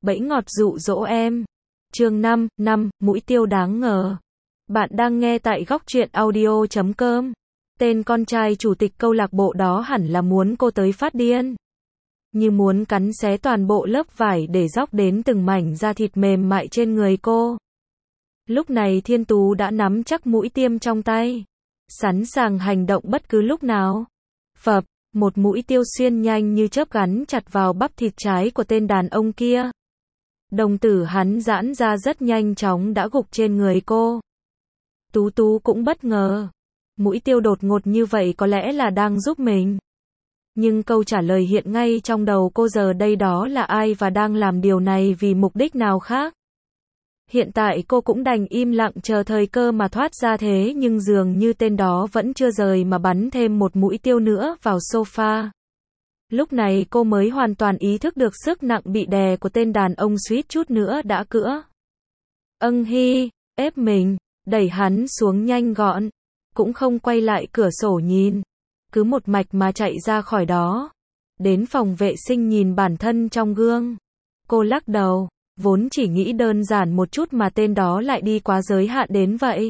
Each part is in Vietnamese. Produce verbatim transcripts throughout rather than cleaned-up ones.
bẫy ngọt dụ dỗ em. Chương năm, năm, mũi tiêu đáng ngờ. Bạn đang nghe tại góc truyện audio chấm com. Tên con trai chủ tịch câu lạc bộ đó hẳn là muốn cô tới phát điên. Như muốn cắn xé toàn bộ lớp vải để róc đến từng mảnh da thịt mềm mại trên người cô. Lúc này Thiên Tú đã nắm chắc mũi tiêm trong tay, sẵn sàng hành động bất cứ lúc nào. Phập, một mũi tiêu xuyên nhanh như chớp gắn chặt vào bắp thịt trái của tên đàn ông kia. Đồng tử hắn giãn ra rất nhanh chóng đã gục trên người cô. Tú Tú cũng bất ngờ. Mũi tiêu đột ngột như vậy có lẽ là đang giúp mình. Nhưng câu trả lời hiện ngay trong đầu cô giờ đây, đó là ai và đang làm điều này vì mục đích nào khác. Hiện tại cô cũng đành im lặng chờ thời cơ mà thoát ra, thế nhưng dường như tên đó vẫn chưa rời mà bắn thêm một mũi tiêu nữa vào sofa. Lúc này cô mới hoàn toàn ý thức được sức nặng bị đè của tên đàn ông suýt chút nữa đã cữa. Âng hi, ép mình, đẩy hắn xuống nhanh gọn, cũng không quay lại cửa sổ nhìn, cứ một mạch mà chạy ra khỏi đó. Đến phòng vệ sinh nhìn bản thân trong gương, cô lắc đầu, vốn chỉ nghĩ đơn giản một chút mà tên đó lại đi quá giới hạn đến vậy.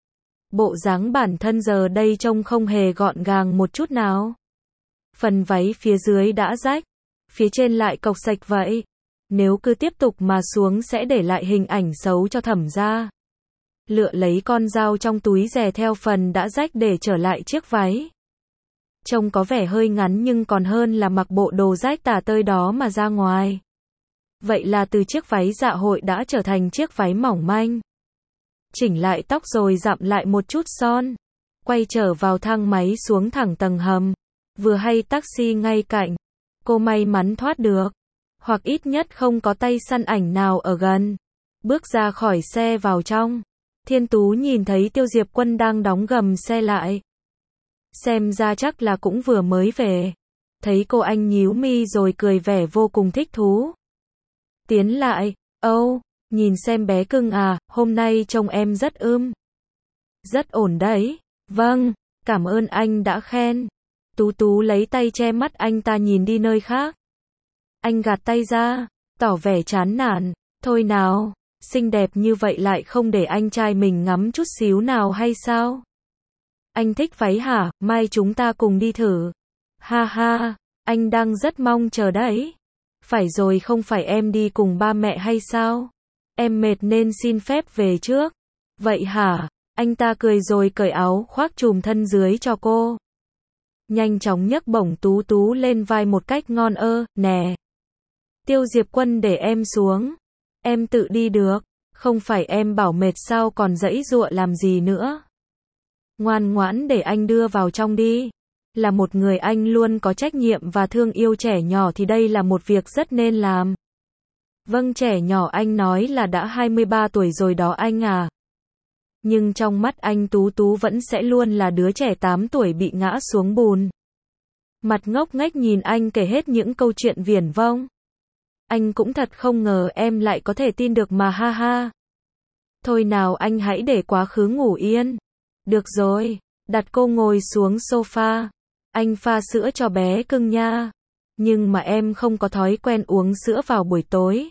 Bộ dáng bản thân giờ đây trông không hề gọn gàng một chút nào. Phần váy phía dưới đã rách, phía trên lại cộc sạch vậy. Nếu cứ tiếp tục mà xuống sẽ để lại hình ảnh xấu cho Thẩm gia. Lựa lấy con dao trong túi rè theo phần đã rách để trở lại chiếc váy. Trông có vẻ hơi ngắn nhưng còn hơn là mặc bộ đồ rách tả tơi đó mà ra ngoài. Vậy là từ chiếc váy dạ hội đã trở thành chiếc váy mỏng manh. Chỉnh lại tóc rồi dặm lại một chút son. Quay trở vào thang máy xuống thẳng tầng hầm. Vừa hay taxi ngay cạnh. Cô may mắn thoát được. Hoặc ít nhất không có tay săn ảnh nào ở gần. Bước ra khỏi xe vào trong. Thiên Tú nhìn thấy Tiêu Diệp Quân đang đóng gầm xe lại. Xem ra chắc là cũng vừa mới về. Thấy cô anh nhíu mi rồi cười vẻ vô cùng thích thú. Tiến lại, âu, oh, nhìn xem bé cưng à, hôm nay trông em rất ưm. Rất ổn đấy. Vâng, cảm ơn anh đã khen. Tú Tú lấy tay che mắt anh ta nhìn đi nơi khác. Anh gạt tay ra, tỏ vẻ chán nản. Thôi nào, xinh đẹp như vậy lại không để anh trai mình ngắm chút xíu nào hay sao? Anh thích váy hả, mai chúng ta cùng đi thử. Ha ha, anh đang rất mong chờ đấy. Phải rồi, không phải em đi cùng ba mẹ hay sao? Em mệt nên xin phép về trước. Vậy hả? Anh ta cười rồi cởi áo khoác trùm thân dưới cho cô. Nhanh chóng nhấc bổng Tú Tú lên vai một cách ngon ơ, nè. Tiêu Diệp Quân để em xuống. Em tự đi được. Không phải em bảo mệt sao còn giãy giụa làm gì nữa. Ngoan ngoãn để anh đưa vào trong đi. Là một người anh luôn có trách nhiệm và thương yêu trẻ nhỏ thì đây là một việc rất nên làm. Vâng, trẻ nhỏ anh nói là đã hai mươi ba tuổi rồi đó anh à. Nhưng trong mắt anh Tú Tú vẫn sẽ luôn là đứa trẻ tám tuổi bị ngã xuống bùn. Mặt ngốc nghếch nhìn anh kể hết những câu chuyện viển vông. Anh cũng thật không ngờ em lại có thể tin được mà, ha ha. Thôi nào, anh hãy để quá khứ ngủ yên. Được rồi, đặt cô ngồi xuống sofa. Anh pha sữa cho bé cưng nha. Nhưng mà em không có thói quen uống sữa vào buổi tối.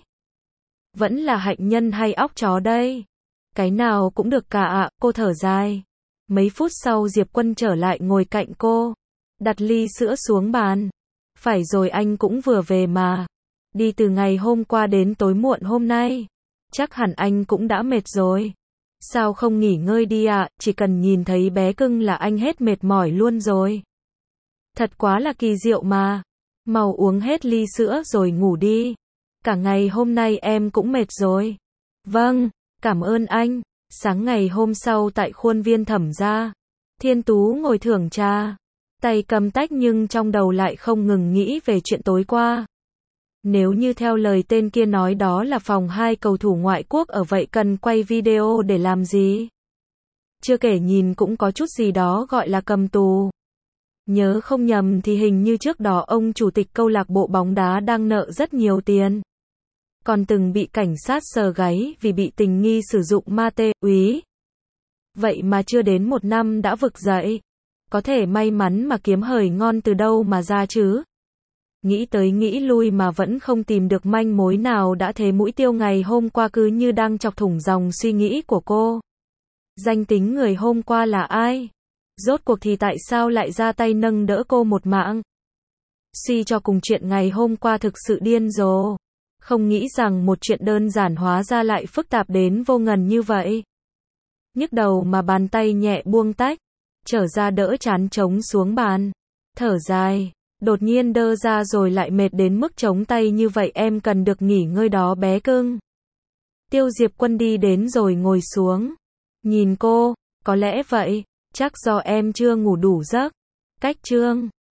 Vẫn là hạnh nhân hay óc chó đây? Cái nào cũng được cả ạ, cô thở dài. Mấy phút sau Diệp Quân trở lại ngồi cạnh cô. Đặt ly sữa xuống bàn. Phải rồi, anh cũng vừa về mà. Đi từ ngày hôm qua đến tối muộn hôm nay. Chắc hẳn anh cũng đã mệt rồi. Sao không nghỉ ngơi đi ạ, chỉ cần nhìn thấy bé cưng là anh hết mệt mỏi luôn rồi. Thật quá là kỳ diệu mà. Mau uống hết ly sữa rồi ngủ đi. Cả ngày hôm nay em cũng mệt rồi. Vâng, cảm ơn anh. Sáng ngày hôm sau tại khuôn viên Thẩm gia, Thiên Tú ngồi thưởng trà. Tay cầm tách nhưng trong đầu lại không ngừng nghĩ về chuyện tối qua. Nếu như theo lời tên kia nói đó là phòng hai cầu thủ ngoại quốc ở vậy cần quay video để làm gì? Chưa kể nhìn cũng có chút gì đó gọi là cầm tù. Nhớ không nhầm thì hình như trước đó ông chủ tịch câu lạc bộ bóng đá đang nợ rất nhiều tiền. Còn từng bị cảnh sát sờ gáy vì bị tình nghi sử dụng ma túy. Vậy mà chưa đến một năm đã vực dậy. Có thể may mắn mà kiếm hời ngon từ đâu mà ra chứ? Nghĩ tới nghĩ lui mà vẫn không tìm được manh mối nào đã thế mũi tiêu ngày hôm qua cứ như đang chọc thủng dòng suy nghĩ của cô. Danh tính người hôm qua là ai? Rốt cuộc thì tại sao lại ra tay nâng đỡ cô một mạng? Suy cho cùng chuyện ngày hôm qua thực sự điên rồ. Không nghĩ rằng một chuyện đơn giản hóa ra lại phức tạp đến vô ngần như vậy. Nhức đầu mà bàn tay nhẹ buông tách, trở ra đỡ chán trống xuống bàn. Thở dài, đột nhiên đơ ra rồi lại mệt đến mức chống tay như vậy, em cần được nghỉ ngơi đó bé cưng. Tiêu Diệp Quân đi đến rồi ngồi xuống. Nhìn cô, có lẽ vậy, chắc do em chưa ngủ đủ giấc. Cách chương